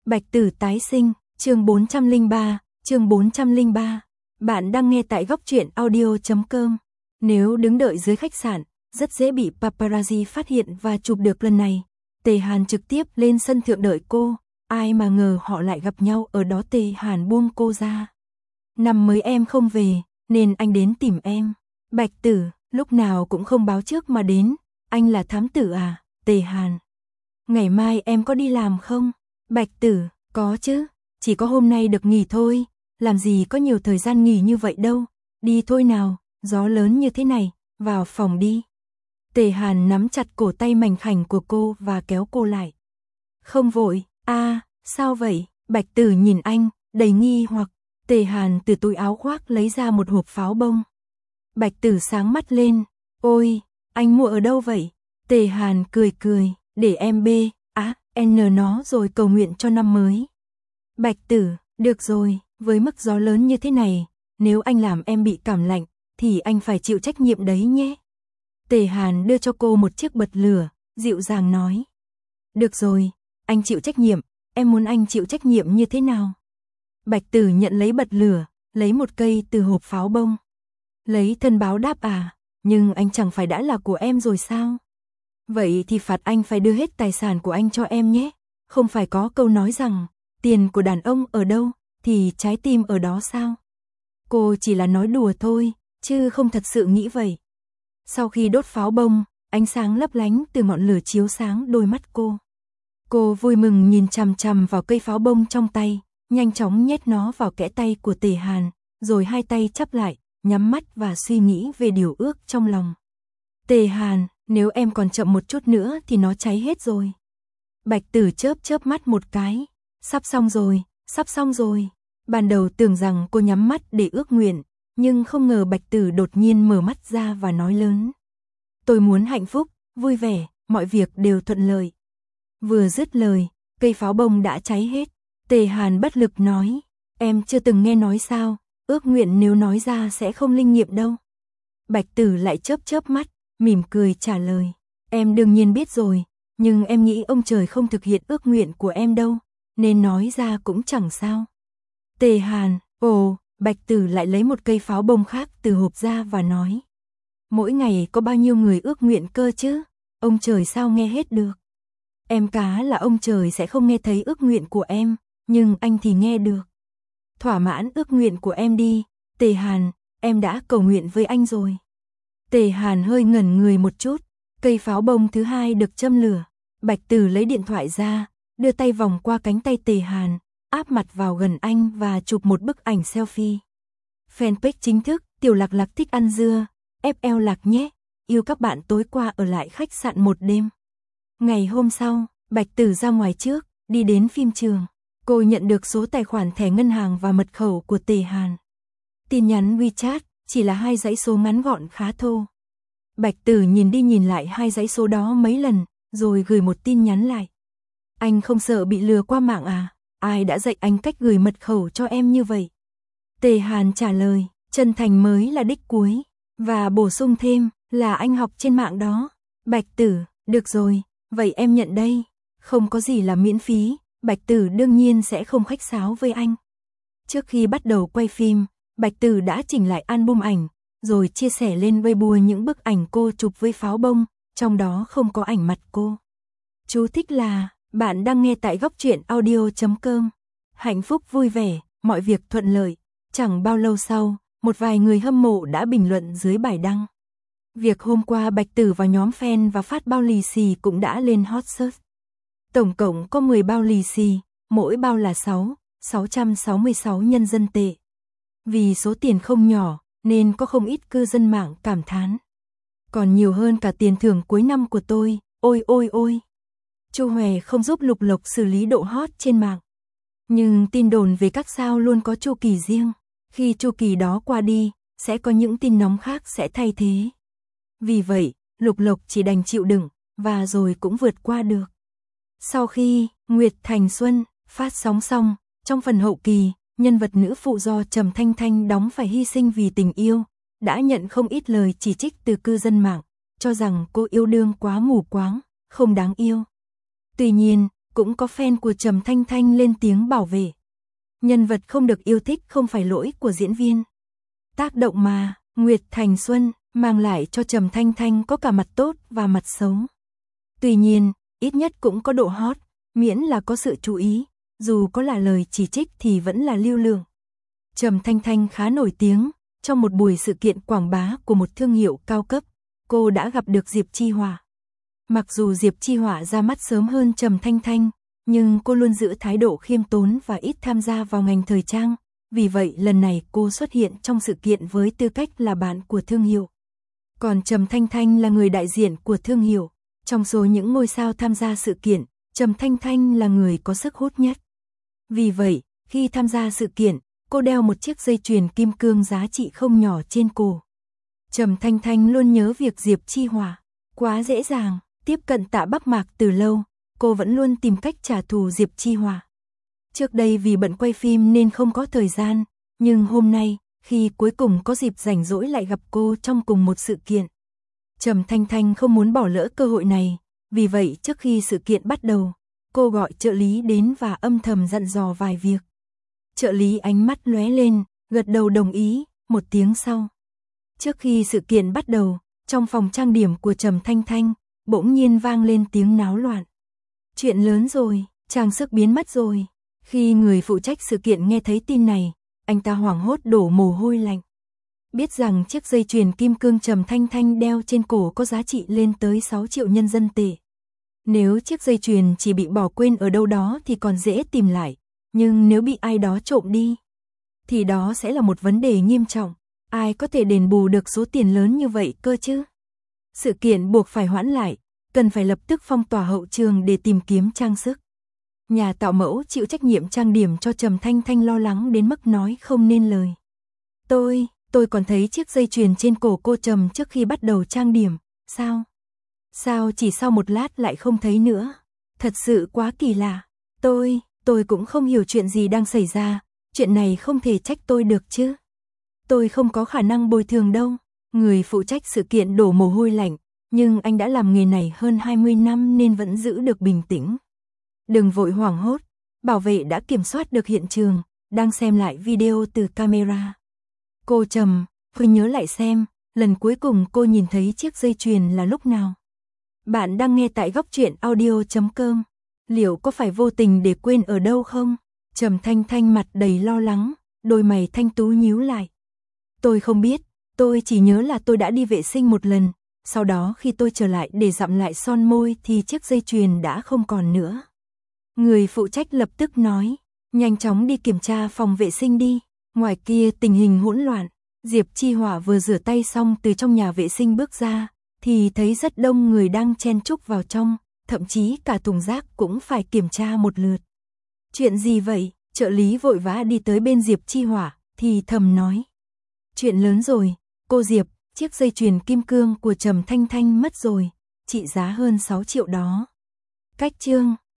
Bạch Tử tái sinh, chương 403, chương 403. Bạn đang nghe tại góc truyện audio.com. Nếu đứng đợi dưới khách sạn, rất dễ bị paparazzi phát hiện và chụp được lần này. Tề Hàn trực tiếp lên sân thượng đợi cô, ai mà ngờ họ lại gặp nhau ở đó. Tề Hàn buông cô ra. Năm mới em không về, nên anh đến tìm em. Bạch Tử, lúc nào cũng không báo trước mà đến, anh là thám tử à? Tề Hàn. Ngày mai em có đi làm không? Bạch Tử, có chứ, chỉ có hôm nay được nghỉ thôi, làm gì có nhiều thời gian nghỉ như vậy đâu. Đi thôi nào, gió lớn như thế này, vào phòng đi. Tề Hàn nắm chặt cổ tay mảnh khảnh của cô và kéo cô lại. Không vội, sao vậy? Bạch Tử nhìn anh, đầy nghi hoặc. Tề Hàn từ túi áo khoác lấy ra một hộp pháo bông. Bạch Tử sáng mắt lên, ôi, anh mua ở đâu vậy? Tề Hàn cười cười, để em nó rồi cầu nguyện cho năm mới. Bạch Tử, được rồi, với mức gió lớn như thế này, nếu anh làm em bị cảm lạnh, thì anh phải chịu trách nhiệm đấy nhé. Tề Hàn đưa cho cô một chiếc bật lửa, dịu dàng nói. Được rồi, anh chịu trách nhiệm, em muốn anh chịu trách nhiệm như thế nào? Bạch Tử nhận lấy bật lửa, lấy một cây từ hộp pháo bông. Lấy thân báo đáp à, nhưng anh chẳng phải đã là của em rồi sao? Vậy thì phạt anh phải đưa hết tài sản của anh cho em nhé. Không phải có câu nói rằng, tiền của đàn ông ở đâu, thì trái tim ở đó sao? Cô chỉ là nói đùa thôi, chứ không thật sự nghĩ vậy. Sau khi đốt pháo bông, ánh sáng lấp lánh từ ngọn lửa chiếu sáng đôi mắt cô. Cô vui mừng nhìn chằm chằm vào cây pháo bông trong tay, nhanh chóng nhét nó vào kẽ tay của Tề Hàn, rồi hai tay chắp lại, nhắm mắt và suy nghĩ về điều ước trong lòng. Tề Hàn, nếu em còn chậm một chút nữa thì nó cháy hết rồi. Bạch Tử chớp chớp mắt một cái. Sắp xong rồi, sắp xong rồi. Ban đầu tưởng rằng cô nhắm mắt để ước nguyện, nhưng không ngờ Bạch Tử đột nhiên mở mắt ra và nói lớn. Tôi muốn hạnh phúc, vui vẻ, mọi việc đều thuận lợi. Vừa dứt lời, cây pháo bông đã cháy hết. Tề Hàn bất lực nói, em chưa từng nghe nói sao, ước nguyện nếu nói ra sẽ không linh nghiệm đâu. Bạch Tử lại chớp chớp mắt, mỉm cười trả lời, em đương nhiên biết rồi, nhưng em nghĩ ông trời không thực hiện ước nguyện của em đâu, nên nói ra cũng chẳng sao. Tề Hàn, Bạch Tử lại lấy một cây pháo bông khác từ hộp ra và nói, mỗi ngày có bao nhiêu người ước nguyện cơ chứ, ông trời sao nghe hết được. Em cá là ông trời sẽ không nghe thấy ước nguyện của em, nhưng anh thì nghe được. Thỏa mãn ước nguyện của em đi, Tề Hàn, em đã cầu nguyện với anh rồi. Tề Hàn hơi ngẩn người một chút, cây pháo bông thứ hai được châm lửa. Bạch Tử lấy điện thoại ra, đưa tay vòng qua cánh tay Tề Hàn, áp mặt vào gần anh và chụp một bức ảnh selfie. Fanpage chính thức, Tiểu Lạc Lạc thích ăn dưa, FL Lạc nhé, yêu các bạn tối qua ở lại khách sạn một đêm. Ngày hôm sau, Bạch Tử ra ngoài trước, đi đến phim trường. Cô nhận được số tài khoản thẻ ngân hàng và mật khẩu của Tề Hàn. Tin nhắn WeChat, chỉ là 2 dãy số ngắn gọn khá thô. Bạch Tử nhìn đi nhìn lại 2 dãy số đó mấy lần, rồi gửi một tin nhắn lại. Anh không sợ bị lừa qua mạng à? Ai đã dạy anh cách gửi mật khẩu cho em như vậy? Tề Hàn trả lời, chân thành mới là đích cuối, và bổ sung thêm là anh học trên mạng đó. Bạch Tử, được rồi, vậy em nhận đây. Không có gì là miễn phí, Bạch Tử đương nhiên sẽ không khách sáo với anh. Trước khi bắt đầu quay phim, Bạch Tử đã chỉnh lại album ảnh, rồi chia sẻ lên Weibo những bức ảnh cô chụp với pháo bông, trong đó không có ảnh mặt cô. Chú thích là, bạn đang nghe tại góc truyện audio.com. Hạnh phúc vui vẻ, mọi việc thuận lợi. Chẳng bao lâu sau, một vài người hâm mộ đã bình luận dưới bài đăng. Việc hôm qua Bạch Tử vào nhóm fan và phát bao lì xì cũng đã lên hot search. Tổng cộng có 10 bao lì xì, mỗi bao là 666 nhân dân tệ. Vì số tiền không nhỏ, nên có không ít cư dân mạng cảm thán. Còn nhiều hơn cả tiền thưởng cuối năm của tôi, ôi. Chu Hòe không giúp Lục Lộc xử lý độ hot trên mạng. Nhưng tin đồn về các sao luôn có chu kỳ riêng. Khi chu kỳ đó qua đi, sẽ có những tin nóng khác sẽ thay thế. Vì vậy, Lục Lộc chỉ đành chịu đựng, và rồi cũng vượt qua được. Sau khi Nguyệt Thành Xuân phát sóng xong, trong phần hậu kỳ, nhân vật nữ phụ do Trầm Thanh Thanh đóng phải hy sinh vì tình yêu, đã nhận không ít lời chỉ trích từ cư dân mạng, cho rằng cô yêu đương quá mù quáng, không đáng yêu. Tuy nhiên, cũng có fan của Trầm Thanh Thanh lên tiếng bảo vệ. Nhân vật không được yêu thích không phải lỗi của diễn viên. Tác động mà, Nguyệt Thành Xuân mang lại cho Trầm Thanh Thanh có cả mặt tốt và mặt xấu. Tuy nhiên, ít nhất cũng có độ hot, miễn là có sự chú ý, dù có là lời chỉ trích thì vẫn là lưu lượng. Trầm Thanh Thanh khá nổi tiếng, trong một buổi sự kiện quảng bá của một thương hiệu cao cấp, cô đã gặp được Diệp Chi Hỏa. Mặc dù Diệp Chi Hỏa ra mắt sớm hơn Trầm Thanh Thanh, nhưng cô luôn giữ thái độ khiêm tốn và ít tham gia vào ngành thời trang, vì vậy lần này cô xuất hiện trong sự kiện với tư cách là bạn của thương hiệu. Còn Trầm Thanh Thanh là người đại diện của thương hiệu, trong số những ngôi sao tham gia sự kiện, Trầm Thanh Thanh là người có sức hút nhất. Vì vậy, khi tham gia sự kiện, cô đeo một chiếc dây chuyền kim cương giá trị không nhỏ trên cổ. Trầm Thanh Thanh luôn nhớ việc Diệp Chi Hỏa quá dễ dàng, tiếp cận Tạ Bắc Mạc từ lâu, cô vẫn luôn tìm cách trả thù Diệp Chi Hỏa. Trước đây vì bận quay phim nên không có thời gian, nhưng hôm nay, khi cuối cùng có dịp rảnh rỗi lại gặp cô trong cùng một sự kiện. Trầm Thanh Thanh không muốn bỏ lỡ cơ hội này, vì vậy trước khi sự kiện bắt đầu, cô gọi trợ lý đến và âm thầm dặn dò vài việc. Trợ lý ánh mắt lóe lên, gật đầu đồng ý, một tiếng sau. Trước khi sự kiện bắt đầu, trong phòng trang điểm của Trầm Thanh Thanh, bỗng nhiên vang lên tiếng náo loạn. Chuyện lớn rồi, trang sức biến mất rồi. Khi người phụ trách sự kiện nghe thấy tin này, anh ta hoảng hốt đổ mồ hôi lạnh. Biết rằng chiếc dây chuyền kim cương Trầm Thanh Thanh đeo trên cổ có giá trị lên tới 6 triệu nhân dân tệ. Nếu chiếc dây chuyền chỉ bị bỏ quên ở đâu đó thì còn dễ tìm lại, nhưng nếu bị ai đó trộm đi, thì đó sẽ là một vấn đề nghiêm trọng. Ai có thể đền bù được số tiền lớn như vậy cơ chứ? Sự kiện buộc phải hoãn lại, cần phải lập tức phong tỏa hậu trường để tìm kiếm trang sức. Nhà tạo mẫu chịu trách nhiệm trang điểm cho Trầm Thanh Thanh lo lắng đến mức nói không nên lời. Tôi còn thấy chiếc dây chuyền trên cổ cô Trầm trước khi bắt đầu trang điểm, sao chỉ sau một lát lại không thấy nữa? Thật sự quá kỳ lạ. Tôi cũng không hiểu chuyện gì đang xảy ra, chuyện này không thể trách tôi được chứ. Tôi không có khả năng bồi thường đâu. Người phụ trách sự kiện đổ mồ hôi lạnh, nhưng anh đã làm nghề này hơn 20 năm nên vẫn giữ được bình tĩnh. Đừng vội hoảng hốt, bảo vệ đã kiểm soát được hiện trường, đang xem lại video từ camera. Cô Trầm, phải nhớ lại xem, lần cuối cùng cô nhìn thấy chiếc dây chuyền là lúc nào. Bạn đang nghe tại góc truyện audio.com. Liệu có phải vô tình để quên ở đâu không? Trầm Thanh Thanh mặt đầy lo lắng, đôi mày thanh tú nhíu lại. Tôi không biết, tôi chỉ nhớ là tôi đã đi vệ sinh một lần, sau đó khi tôi trở lại để dặm lại son môi thì chiếc dây chuyền đã không còn nữa. Người phụ trách lập tức nói, nhanh chóng đi kiểm tra phòng vệ sinh đi. Ngoài kia tình hình hỗn loạn, Diệp Chi Hỏa vừa rửa tay xong từ trong nhà vệ sinh bước ra, thì thấy rất đông người đang chen chúc vào trong, thậm chí cả thùng rác cũng phải kiểm tra một lượt. Chuyện gì vậy? Trợ lý vội vã đi tới bên Diệp Chi Hỏa, thì thầm nói. Chuyện lớn rồi, cô Diệp, chiếc dây chuyền kim cương của Trầm Thanh Thanh mất rồi, trị giá hơn 6 triệu đó. Cách chương